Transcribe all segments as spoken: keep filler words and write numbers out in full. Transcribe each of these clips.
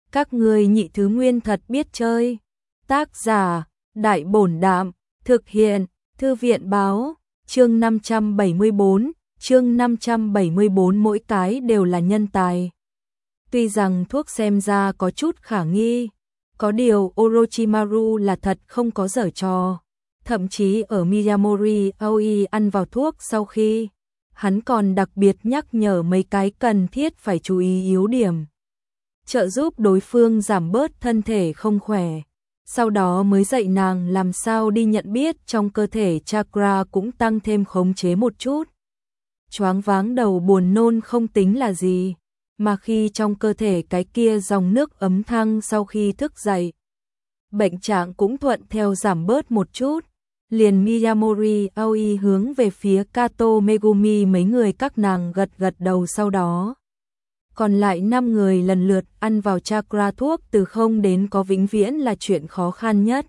Các ngươi nhị thứ nguyên thật biết chơi. Tác giả, Đại Bổn Đạm, thực hiện, Thư viện Báo, chương năm trăm bảy mươi tư, chương năm trăm bảy mươi tư mỗi cái đều là nhân tài. Tuy rằng thuốc xem ra có chút khả nghi, có điều Orochimaru là thật không có giở trò. Thậm chí ở Miyamori Aoi ăn vào thuốc sau khi, hắn còn đặc biệt nhắc nhở mấy cái cần thiết phải chú ý yếu điểm, trợ giúp đối phương giảm bớt thân thể không khỏe. Sau đó mới dạy nàng làm sao đi nhận biết trong cơ thể chakra cũng tăng thêm khống chế một chút. Choáng váng đầu buồn nôn không tính là gì, mà khi trong cơ thể cái kia dòng nước ấm thăng sau khi thức dậy, bệnh trạng cũng thuận theo giảm bớt một chút. Liền Miyamori Aoi hướng về phía Kato Megumi mấy người các nàng gật gật đầu, sau đó còn lại năm người lần lượt ăn vào chakra thuốc từ không đến có vĩnh viễn là chuyện khó khăn nhất.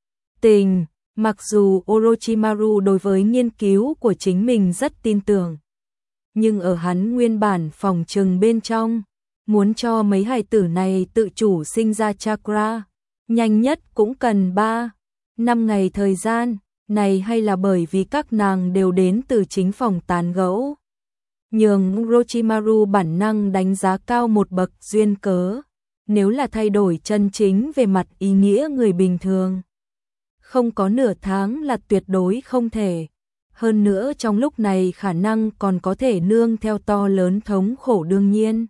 Tình, mặc dù Orochimaru đối với nghiên cứu của chính mình rất tin tưởng, nhưng ở hắn nguyên bản phòng trừng bên trong, muốn cho mấy hài tử này tự chủ sinh ra chakra, nhanh nhất cũng cần ba năm ngày thời gian, này hay là bởi vì các nàng đều đến từ chính phòng tán gẫu, nhường Orochimaru bản năng đánh giá cao một bậc duyên cớ. Nếu là thay đổi chân chính về mặt ý nghĩa người bình thường, không có nửa tháng là tuyệt đối không thể. Hơn nữa trong lúc này khả năng còn có thể nương theo to lớn thống khổ đương nhiên.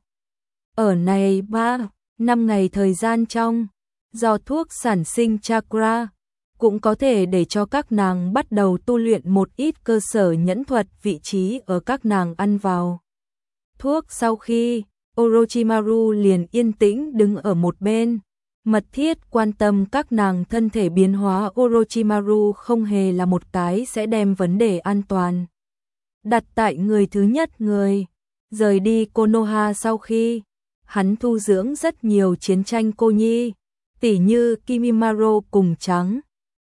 Ở này ba năm ngày thời gian trong, do thuốc sản sinh chakra, cũng có thể để cho các nàng bắt đầu tu luyện một ít cơ sở nhẫn thuật. Vị trí ở các nàng ăn vào thuốc sau khi, Orochimaru liền yên tĩnh đứng ở một bên, mật thiết quan tâm các nàng thân thể biến hóa. Orochimaru không hề là một cái sẽ đem vấn đề an toàn đặt tại người thứ nhất người. Rời đi Konoha sau khi, hắn thu dưỡng rất nhiều chiến tranh cô nhi, tỉ như Kimimaro cùng Trắng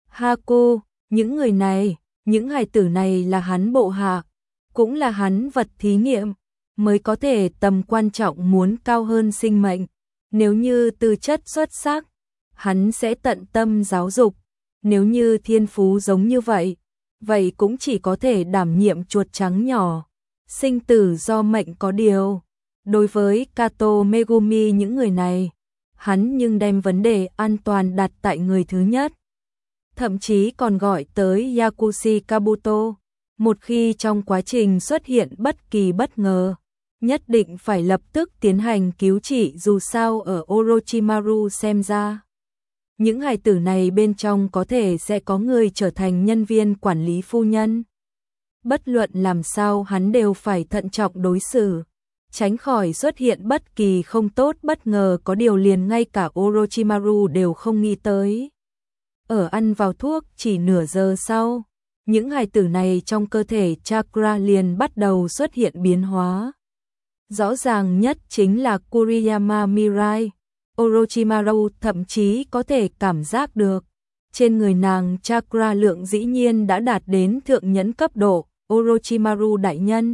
Haku. Những người này, những hài tử này là hắn bộ hạ, cũng là hắn vật thí nghiệm, mới có thể tầm quan trọng muốn cao hơn sinh mệnh. Nếu như tư chất xuất sắc, hắn sẽ tận tâm giáo dục. Nếu như thiên phú giống như vậy, vậy cũng chỉ có thể đảm nhiệm chuột trắng nhỏ, sinh tử do mệnh. Có điều, đối với Kato Megumi những người này, hắn nhưng đem vấn đề an toàn đặt tại người thứ nhất. Thậm chí còn gọi tới Yakushi Kabuto, một khi trong quá trình xuất hiện bất kỳ bất ngờ, nhất định phải lập tức tiến hành cứu trị. Dù sao ở Orochimaru xem ra, những hài tử này bên trong có thể sẽ có người trở thành nhân viên quản lý phu nhân. Bất luận làm sao hắn đều phải thận trọng đối xử, tránh khỏi xuất hiện bất kỳ không tốt bất ngờ. Có điều liền ngay cả Orochimaru đều không nghĩ tới. Ở ăn vào thuốc chỉ nửa giờ sau, những hài tử này trong cơ thể chakra liền bắt đầu xuất hiện biến hóa. Rõ ràng nhất chính là Kuriyama Mirai. Orochimaru thậm chí có thể cảm giác được, trên người nàng chakra lượng dĩ nhiên đã đạt đến thượng nhẫn cấp độ. Orochimaru đại nhân.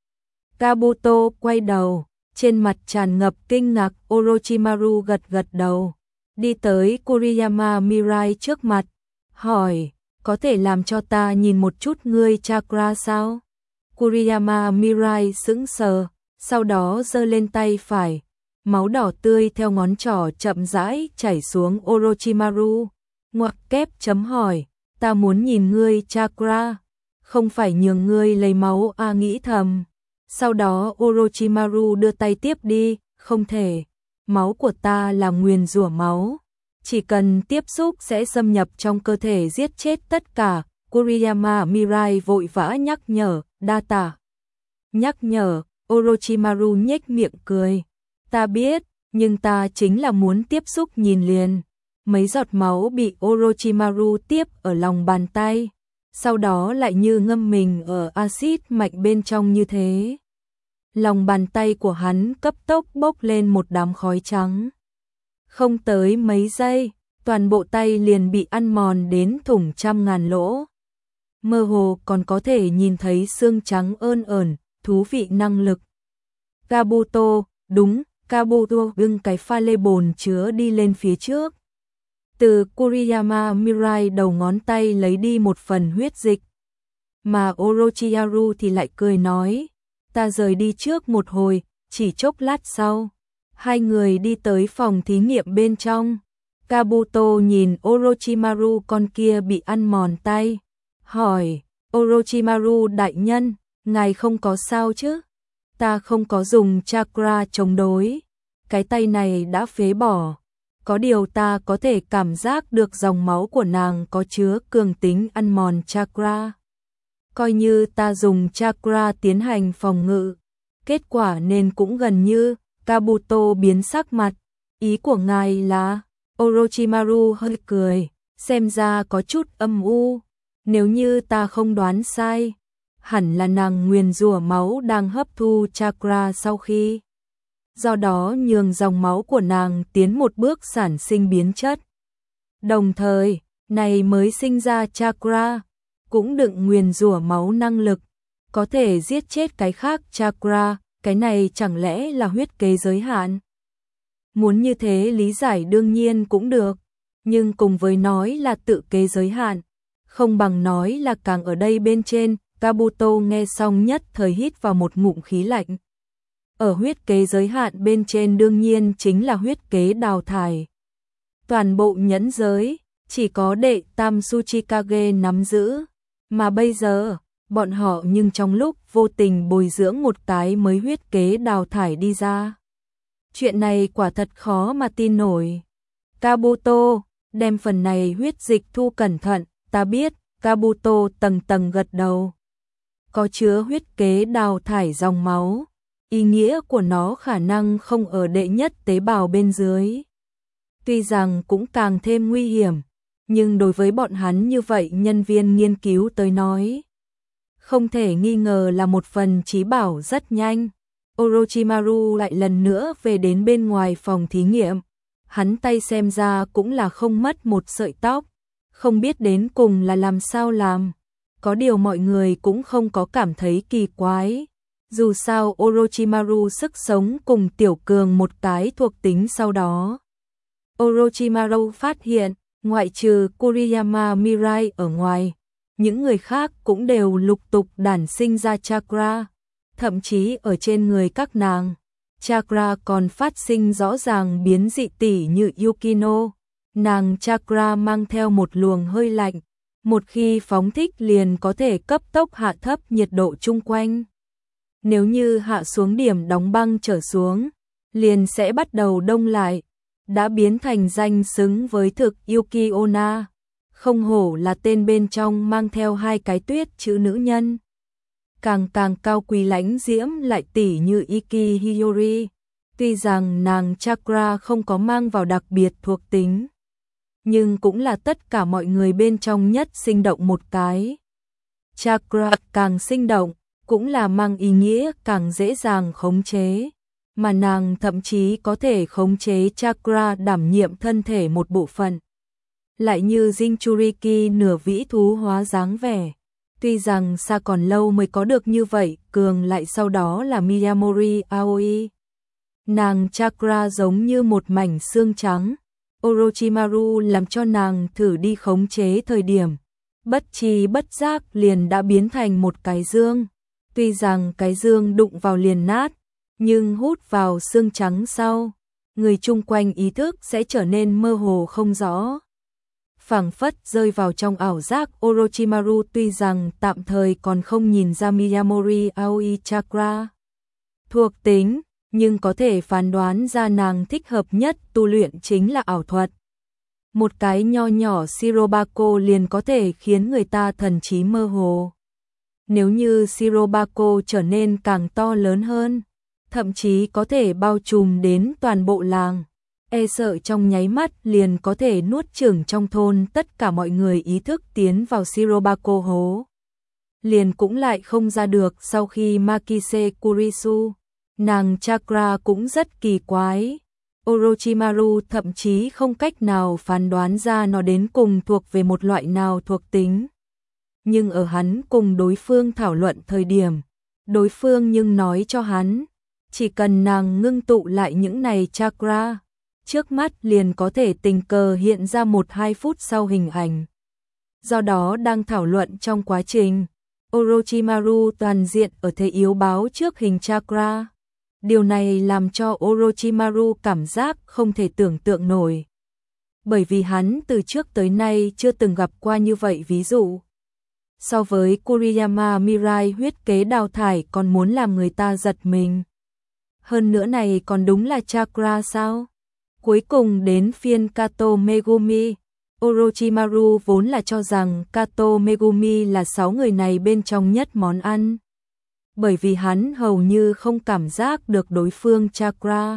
Kabuto quay đầu, trên mặt tràn ngập kinh ngạc. Orochimaru gật gật đầu, đi tới Kuriyama Mirai trước mặt, hỏi, có thể làm cho ta nhìn một chút ngươi chakra sao? Kuriyama Mirai sững sờ, sau đó giơ lên tay phải, máu đỏ tươi theo ngón trỏ chậm rãi chảy xuống. Orochimaru ngoặc kép chấm hỏi, ta muốn nhìn ngươi chakra, không phải nhường ngươi lấy máu a. Nghĩ thầm, sau đó Orochimaru đưa tay tiếp đi, không thể, máu của ta là nguyền rủa máu, chỉ cần tiếp xúc sẽ xâm nhập trong cơ thể giết chết tất cả. Kuriyama Mirai vội vã nhắc nhở, đa tạ. Nhắc nhở, Orochimaru nhếch miệng cười, ta biết, nhưng ta chính là muốn tiếp xúc nhìn liền. Mấy giọt máu bị Orochimaru tiếp ở lòng bàn tay, sau đó lại như ngâm mình ở axit mạnh bên trong như thế. Lòng bàn tay của hắn cấp tốc bốc lên một đám khói trắng. Không tới mấy giây, toàn bộ tay liền bị ăn mòn đến thủng trăm ngàn lỗ. Mơ hồ còn có thể nhìn thấy xương trắng ơn ẩn, thú vị năng lực. Kabuto, đúng, Kabuto bưng cái pha lê bồn chứa đi lên phía trước. Từ Kuriyama Mirai đầu ngón tay lấy đi một phần huyết dịch. Mà Orochimaru thì lại cười nói, ta rời đi trước một hồi, chỉ chốc lát sau. Hai người đi tới phòng thí nghiệm bên trong. Kabuto nhìn Orochimaru con kia bị ăn mòn tay. Hỏi, Orochimaru đại nhân, ngài không có sao chứ? Ta không có dùng chakra chống đối. Cái tay này đã phế bỏ. Có điều ta có thể cảm giác được dòng máu của nàng có chứa cường tính ăn mòn chakra. Coi như ta dùng chakra tiến hành phòng ngự. Kết quả nên cũng gần như. Kabuto biến sắc mặt. Ý của ngài là... Orochimaru hơi cười. Xem ra có chút âm u. Nếu như ta không đoán sai, hẳn là nàng nguyền rủa máu đang hấp thu chakra sau khi. Do đó nhường dòng máu của nàng tiến một bước sản sinh biến chất. Đồng thời, này mới sinh ra chakra, cũng đựng nguyền rủa máu năng lực, có thể giết chết cái khác chakra, cái này chẳng lẽ là huyết kế giới hạn? Muốn như thế lý giải đương nhiên cũng được, nhưng cùng với nói là tự kế giới hạn, không bằng nói là càng ở đây bên trên. Kabuto nghe xong nhất thời hít vào một ngụm khí lạnh. Ở huyết kế giới hạn bên trên đương nhiên chính là huyết kế đào thải. Toàn bộ nhẫn giới, chỉ có đệ tam Tsuchikage nắm giữ. Mà bây giờ, bọn họ nhưng trong lúc vô tình bồi dưỡng một cái mới huyết kế đào thải đi ra. Chuyện này quả thật khó mà tin nổi. Kabuto, đem phần này huyết dịch thu cẩn thận, ta biết. Kabuto tầng tầng gật đầu. Có chứa huyết kế đào thải dòng máu. Ý nghĩa của nó khả năng không ở đệ nhất tế bào bên dưới. Tuy rằng cũng càng thêm nguy hiểm, nhưng đối với bọn hắn như vậy nhân viên nghiên cứu tới nói, không thể nghi ngờ là một phần trí bảo rất nhanh. Orochimaru lại lần nữa về đến bên ngoài phòng thí nghiệm. Hắn tay xem ra cũng là không mất một sợi tóc. Không biết đến cùng là làm sao làm. Có điều mọi người cũng không có cảm thấy kỳ quái. Dù sao Orochimaru sức sống cùng Tiểu Cường một cái thuộc tính sau đó. Orochimaru phát hiện, ngoại trừ Kuriyama Mirai ở ngoài, những người khác cũng đều lục tục đản sinh ra chakra. Thậm chí ở trên người các nàng, chakra còn phát sinh rõ ràng biến dị tỉ như Yukino. Nàng chakra mang theo một luồng hơi lạnh, một khi phóng thích liền có thể cấp tốc hạ thấp nhiệt độ chung quanh. Nếu như hạ xuống điểm đóng băng trở xuống, liền sẽ bắt đầu đông lại, đã biến thành danh xứng với thực Yuki Onna. Không hổ là tên bên trong mang theo hai cái tuyết chữ nữ nhân. Càng càng cao quý lãnh diễm lại tỉ như Iki Hiyori. Tuy rằng nàng chakra không có mang vào đặc biệt thuộc tính, nhưng cũng là tất cả mọi người bên trong nhất sinh động một cái. Chakra càng sinh động, cũng là mang ý nghĩa càng dễ dàng khống chế, mà nàng thậm chí có thể khống chế chakra đảm nhiệm thân thể một bộ phận. Lại như Jinchuriki nửa vĩ thú hóa dáng vẻ. Tuy rằng xa còn lâu mới có được như vậy, cường lại sau đó là Miyamori Aoi. Nàng chakra giống như một mảnh xương trắng. Orochimaru làm cho nàng thử đi khống chế thời điểm, bất tri bất giác liền đã biến thành một cái dương. Tuy rằng cái dương đụng vào liền nát, nhưng hút vào xương trắng sau, người chung quanh ý thức sẽ trở nên mơ hồ không rõ. Phảng phất rơi vào trong ảo giác. Orochimaru tuy rằng tạm thời còn không nhìn ra Miyamori Aoi chakra thuộc tính, nhưng có thể phán đoán ra nàng thích hợp nhất tu luyện chính là ảo thuật. Một cái nho nhỏ Shirobako liền có thể khiến người ta thần trí mơ hồ. Nếu như Shirobako trở nên càng to lớn hơn, thậm chí có thể bao trùm đến toàn bộ làng, e sợ trong nháy mắt liền có thể nuốt chửng trong thôn tất cả mọi người ý thức tiến vào Shirobako hố. Liền cũng lại không ra được. Sau khi Makise Kurisu, nàng chakra cũng rất kỳ quái. Orochimaru thậm chí không cách nào phán đoán ra nó đến cùng thuộc về một loại nào thuộc tính. Nhưng ở hắn cùng đối phương thảo luận thời điểm, đối phương nhưng nói cho hắn, Chỉ cần nàng ngưng tụ lại những này chakra, trước mắt liền có thể tình cờ hiện ra một hai phút sau hình ảnh. Do đó đang thảo luận trong quá trình, Orochimaru toàn diện ở thế yếu báo trước hình chakra. Điều này làm cho Orochimaru cảm giác không thể tưởng tượng nổi. Bởi vì hắn từ trước tới nay chưa từng gặp qua như vậy ví dụ. So với Kuriyama Mirai huyết kế đào thải còn muốn làm người ta giật mình. Hơn nữa này còn đúng là chakra sao? Cuối cùng đến phiên Kato Megumi. Orochimaru vốn là cho rằng Kato Megumi là sáu người này bên trong nhất món ăn. Bởi vì hắn hầu như không cảm giác được đối phương chakra.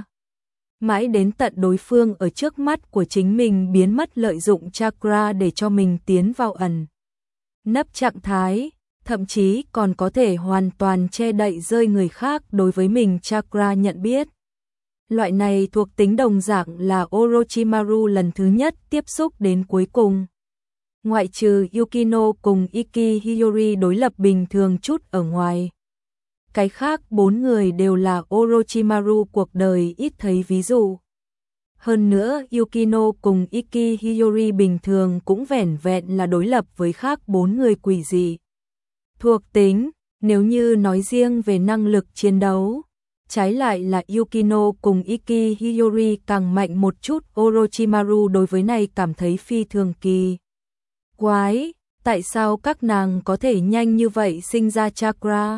Mãi đến tận đối phương ở trước mắt của chính mình biến mất lợi dụng chakra để cho mình tiến vào ẩn nấp trạng thái, thậm chí còn có thể hoàn toàn che đậy rơi người khác đối với mình chakra nhận biết. Loại này thuộc tính đồng dạng là Orochimaru lần thứ nhất tiếp xúc đến cuối cùng. Ngoại trừ Yukino cùng Iki Hiyori đối lập bình thường chút ở ngoài. Cái khác bốn người đều là Orochimaru cuộc đời ít thấy ví dụ. Hơn nữa Yukino cùng Iki Hiyori bình thường cũng vẻn vẹn là đối lập với khác bốn người quỷ dị. Thuộc tính, nếu như nói riêng về năng lực chiến đấu, trái lại là Yukino cùng Iki Hiyori càng mạnh một chút. Orochimaru đối với này cảm thấy phi thường kỳ quái, tại sao các nàng có thể nhanh như vậy sinh ra chakra?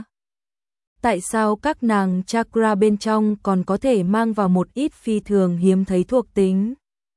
Tại sao các nàng chakra bên trong còn có thể mang vào một ít phi thường hiếm thấy thuộc tính?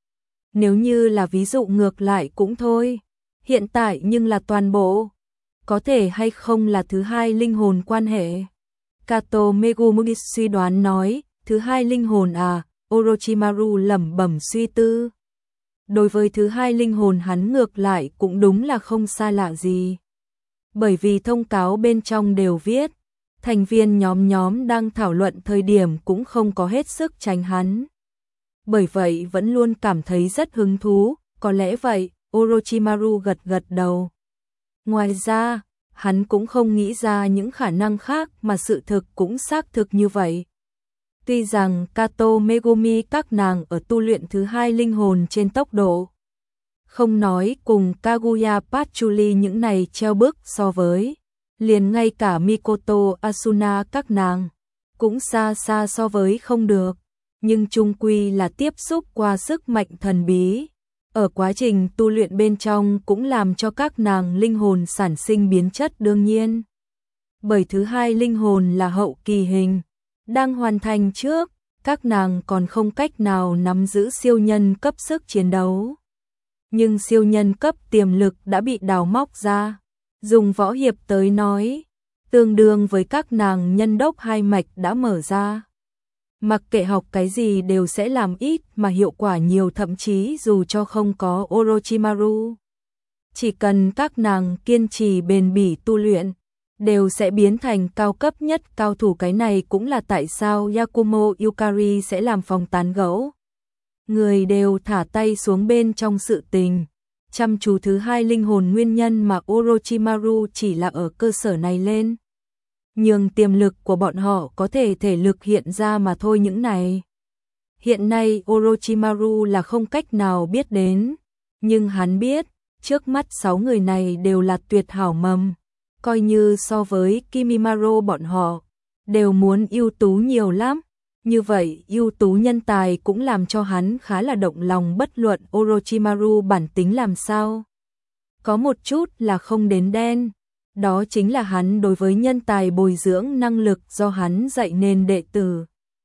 Nếu như là ví dụ ngược lại cũng thôi, hiện tại nhưng là toàn bộ, có thể hay không là thứ hai linh hồn quan hệ? Kato Megumi suy đoán nói, thứ hai linh hồn à? Orochimaru lẩm bẩm suy tư. Đối với thứ hai linh hồn hắn ngược lại cũng đúng là không xa lạ gì. Bởi vì thông cáo bên trong đều viết, thành viên nhóm nhóm đang thảo luận thời điểm cũng không có hết sức tránh hắn. Bởi vậy vẫn luôn cảm thấy rất hứng thú, có lẽ vậy. Orochimaru gật gật đầu. Ngoài ra, hắn cũng không nghĩ ra những khả năng khác mà sự thực cũng xác thực như vậy. Tuy rằng Kato Megumi các nàng ở tu luyện thứ hai linh hồn trên tốc độ, không nói cùng Kaguya Patchouli những này treo bức so với, liền ngay cả Mikoto Asuna các nàng, cũng xa xa so với không được, nhưng chung quy là tiếp xúc qua sức mạnh thần bí. Ở quá trình tu luyện bên trong cũng làm cho các nàng linh hồn sản sinh biến chất đương nhiên. Bởi thứ hai linh hồn là hậu kỳ hình, đang hoàn thành trước, các nàng còn không cách nào nắm giữ siêu nhân cấp sức chiến đấu. Nhưng siêu nhân cấp tiềm lực đã bị đào móc ra, dùng võ hiệp tới nói, tương đương với các nàng nhân đốc hai mạch đã mở ra. Mặc kệ học cái gì đều sẽ làm ít mà hiệu quả nhiều, thậm chí dù cho không có Orochimaru. Chỉ cần các nàng kiên trì bền bỉ tu luyện, đều sẽ biến thành cao cấp nhất cao thủ. Cái này cũng là tại sao Yakumo Yukari sẽ làm phòng tán gẫu. Người đều thả tay xuống bên trong sự tình, chăm chú thứ hai linh hồn nguyên nhân mà Orochimaru chỉ là ở cơ sở này lên. Nhưng tiềm lực của bọn họ có thể thể lực hiện ra mà thôi. Những này hiện nay Orochimaru là không cách nào biết đến, nhưng hắn biết trước mắt sáu người này đều là tuyệt hảo mầm, coi như so với Kimimaro bọn họ đều muốn ưu tú nhiều lắm. Như vậy ưu tú nhân tài cũng làm cho hắn khá là động lòng. Bất luận Orochimaru bản tính làm sao, có một chút là không đến đen, đó chính là hắn đối với nhân tài bồi dưỡng năng lực do hắn dạy nên đệ tử.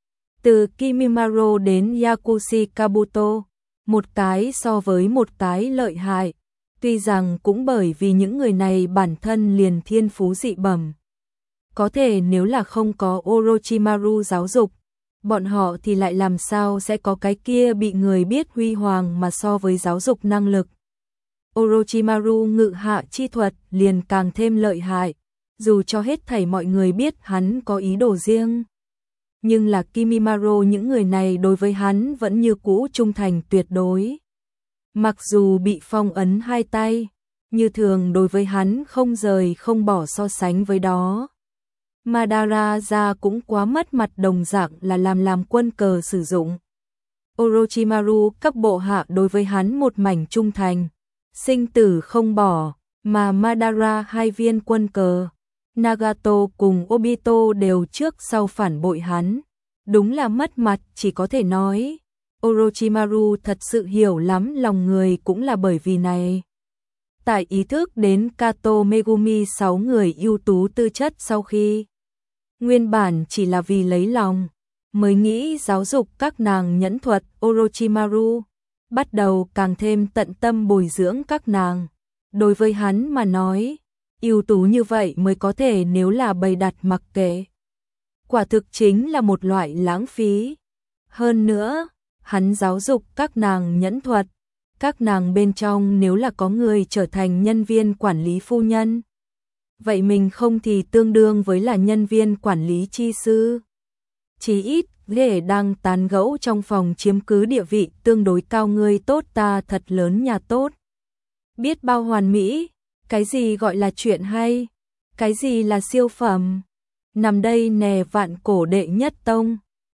Từ Kimimaro đến Yakushi Kabuto, một cái so với một cái lợi hại. Tuy rằng cũng bởi vì những người này bản thân liền thiên phú dị bẩm. Có thể nếu là không có Orochimaru giáo dục, bọn họ thì lại làm sao sẽ có cái kia bị người biết huy hoàng mà so với giáo dục năng lực. Orochimaru ngự hạ chi thuật liền càng thêm lợi hại, dù cho hết thảy mọi người biết hắn có ý đồ riêng. Nhưng là Kimimaro những người này đối với hắn vẫn như cũ trung thành tuyệt đối. Mặc dù bị phong ấn hai tay, như thường đối với hắn không rời không bỏ so sánh với đó. Madara cũng quá mất mặt, đồng dạng là làm làm quân cờ sử dụng. Orochimaru các bộ hạ đối với hắn một mảnh trung thành, sinh tử không bỏ, mà Madara hai viên quân cờ, Nagato cùng Obito đều trước sau phản bội hắn. Đúng là mất mặt, chỉ có thể nói Orochimaru thật sự hiểu lắm lòng người, cũng là bởi vì này. Tại ý thức đến Kato Megumi sáu người ưu tú tư chất, sau khi nguyên bản chỉ là vì lấy lòng mới nghĩ giáo dục các nàng nhẫn thuật, Orochimaru bắt đầu càng thêm tận tâm bồi dưỡng các nàng. Đối với hắn mà nói, ưu tú như vậy mới có thể, nếu là bày đặt mặc kệ, quả thực chính là một loại lãng phí. Hơn nữa, hắn giáo dục các nàng nhẫn thuật, các nàng bên trong nếu là có người trở thành nhân viên quản lý phu nhân, vậy mình không thì tương đương với là nhân viên quản lý chi sư. Chí ít, để đang tán gẫu trong phòng chiếm cứ địa vị tương đối cao, người tốt ta thật lớn nhà tốt. Biết bao hoàn mỹ, cái gì gọi là chuyện hay, cái gì là siêu phẩm. Nằm đây nè, vạn cổ đệ nhất tông.